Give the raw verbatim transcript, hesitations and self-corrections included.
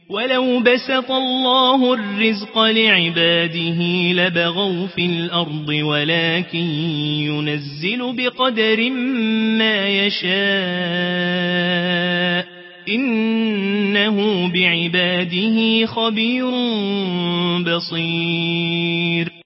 ولو بسط الله الرزق لعباده لبغوا في الأرض ولكن ينزل بقدر ما يشاء إنه بعباده خبير بصير.